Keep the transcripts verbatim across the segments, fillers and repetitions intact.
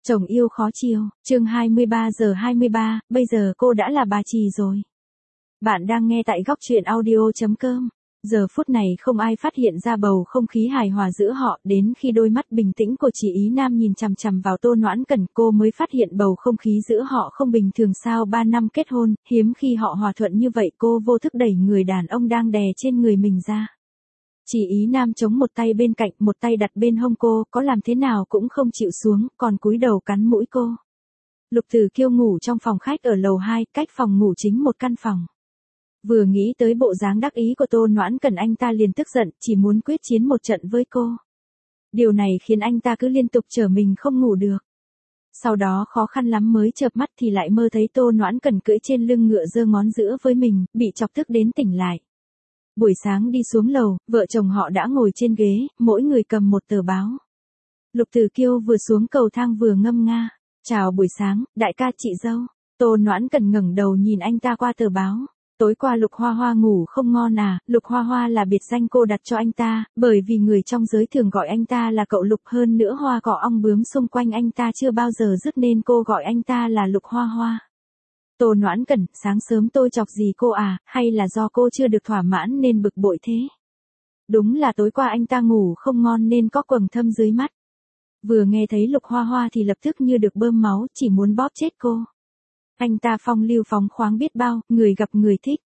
Chồng yêu khó chiều, chương hai mươi ba giờ hai mươi ba, bây giờ cô đã là bà Trì rồi. Bạn đang nghe tại góc truyện audio chấm com. Giờ phút này không ai phát hiện ra bầu không khí hài hòa giữa họ, đến khi đôi mắt bình tĩnh của chị Ý Nam nhìn chằm chằm vào Tô Noãn Cẩn, cô mới phát hiện bầu không khí giữa họ không bình thường. Sao ba năm kết hôn, hiếm khi họ hòa thuận như vậy. Cô vô thức đẩy người đàn ông đang đè trên người mình ra. Chị Ý Nam chống một tay bên cạnh, một tay đặt bên hông cô, có làm thế nào cũng không chịu xuống, còn cúi đầu cắn mũi cô. Lục Tử Kiêu ngủ trong phòng khách ở lầu hai, cách phòng ngủ chính một căn phòng. Vừa nghĩ tới bộ dáng đắc ý của Tô Noãn Cẩn, anh ta liền tức giận, chỉ muốn quyết chiến một trận với cô. Điều này khiến anh ta cứ liên tục trở mình không ngủ được. Sau đó khó khăn lắm mới chợp mắt thì lại mơ thấy Tô Noãn Cẩn cưỡi trên lưng ngựa giơ ngón giữa với mình, bị chọc tức đến tỉnh lại. Buổi sáng đi xuống lầu, vợ chồng họ đã ngồi trên ghế, mỗi người cầm một tờ báo. Lục Tử Kiêu vừa xuống cầu thang vừa ngâm nga. Chào buổi sáng, đại ca chị dâu. Tô Noãn Cẩn ngẩng đầu nhìn anh ta qua tờ báo. Tối qua Lục Hoa Hoa ngủ không ngon à? Lục Hoa Hoa là biệt danh cô đặt cho anh ta, bởi vì người trong giới thường gọi anh ta là cậu Lục, hơn nữa hoa cỏ ong bướm xung quanh anh ta chưa bao giờ dứt nên cô gọi anh ta là Lục Hoa Hoa. Tô Noãn Cẩn, sáng sớm tôi chọc gì cô à, hay là do cô chưa được thỏa mãn nên bực bội thế? Đúng là tối qua anh ta ngủ không ngon nên có quầng thâm dưới mắt. Vừa nghe thấy Lục Hoa Hoa thì lập tức như được bơm máu, chỉ muốn bóp chết cô. Anh ta phong lưu phóng khoáng biết bao, người gặp người thích.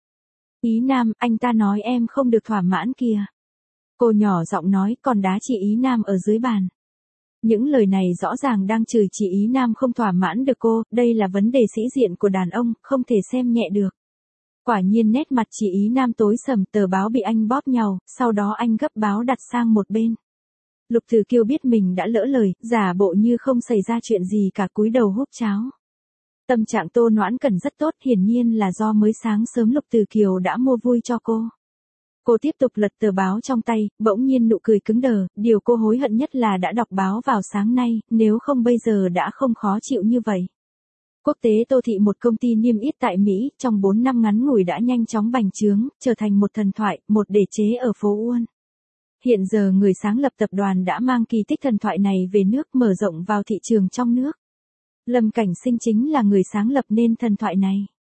Ý Nam, anh ta nói em không được thỏa mãn kìa. Cô nhỏ giọng nói, còn đá chị Ý Nam ở dưới bàn. Những lời này rõ ràng đang chửi chị Ý Nam không thỏa mãn được cô, đây là vấn đề sĩ diện của đàn ông, không thể xem nhẹ được. Quả nhiên nét mặt chị Ý Nam tối sầm, tờ báo bị anh bóp nhàu, sau đó anh gấp báo đặt sang một bên. Lục Tử Kiêu biết mình đã lỡ lời, giả bộ như không xảy ra chuyện gì cả, cúi đầu húp cháo. Tâm trạng Tô Noãn Cẩn rất tốt, hiển nhiên là do mới sáng sớm Lục Tử Kiều đã mua vui cho cô. Cô tiếp tục lật tờ báo trong tay, bỗng nhiên nụ cười cứng đờ, điều cô hối hận nhất là đã đọc báo vào sáng nay, nếu không bây giờ đã không khó chịu như vậy. Quốc tế Tô Thị, một công ty niêm yết tại Mỹ, trong bốn năm ngắn ngủi đã nhanh chóng bành trướng, trở thành một thần thoại, một đế chế ở phố Uôn. Hiện giờ người sáng lập tập đoàn đã mang kỳ tích thần thoại này về nước, mở rộng vào thị trường trong nước. Lâm Cảnh Sinh chính là người sáng lập nên thần thoại này.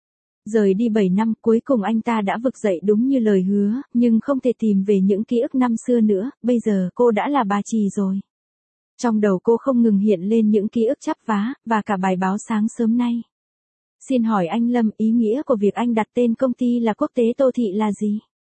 Rời đi bảy năm, cuối cùng anh ta đã vực dậy đúng như lời hứa, nhưng không thể tìm về những ký ức năm xưa nữa, bây giờ cô đã là bà Trì rồi. Trong đầu cô không ngừng hiện lên những ký ức chắp vá, và cả bài báo sáng sớm nay. Xin hỏi anh Lâm, ý nghĩa của việc anh đặt tên công ty là Quốc tế Tô Thị là gì?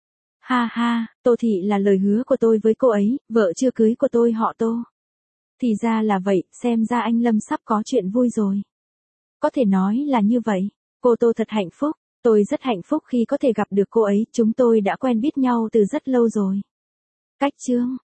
Ha ha, Tô Thị là lời hứa của tôi với cô ấy, vợ chưa cưới của tôi họ Tô. Thì ra là vậy, xem ra anh Lâm sắp có chuyện vui rồi. Có thể nói là như vậy. Cô Tô thật hạnh phúc, tôi rất hạnh phúc khi có thể gặp được cô ấy, chúng tôi đã quen biết nhau từ rất lâu rồi. Cách chương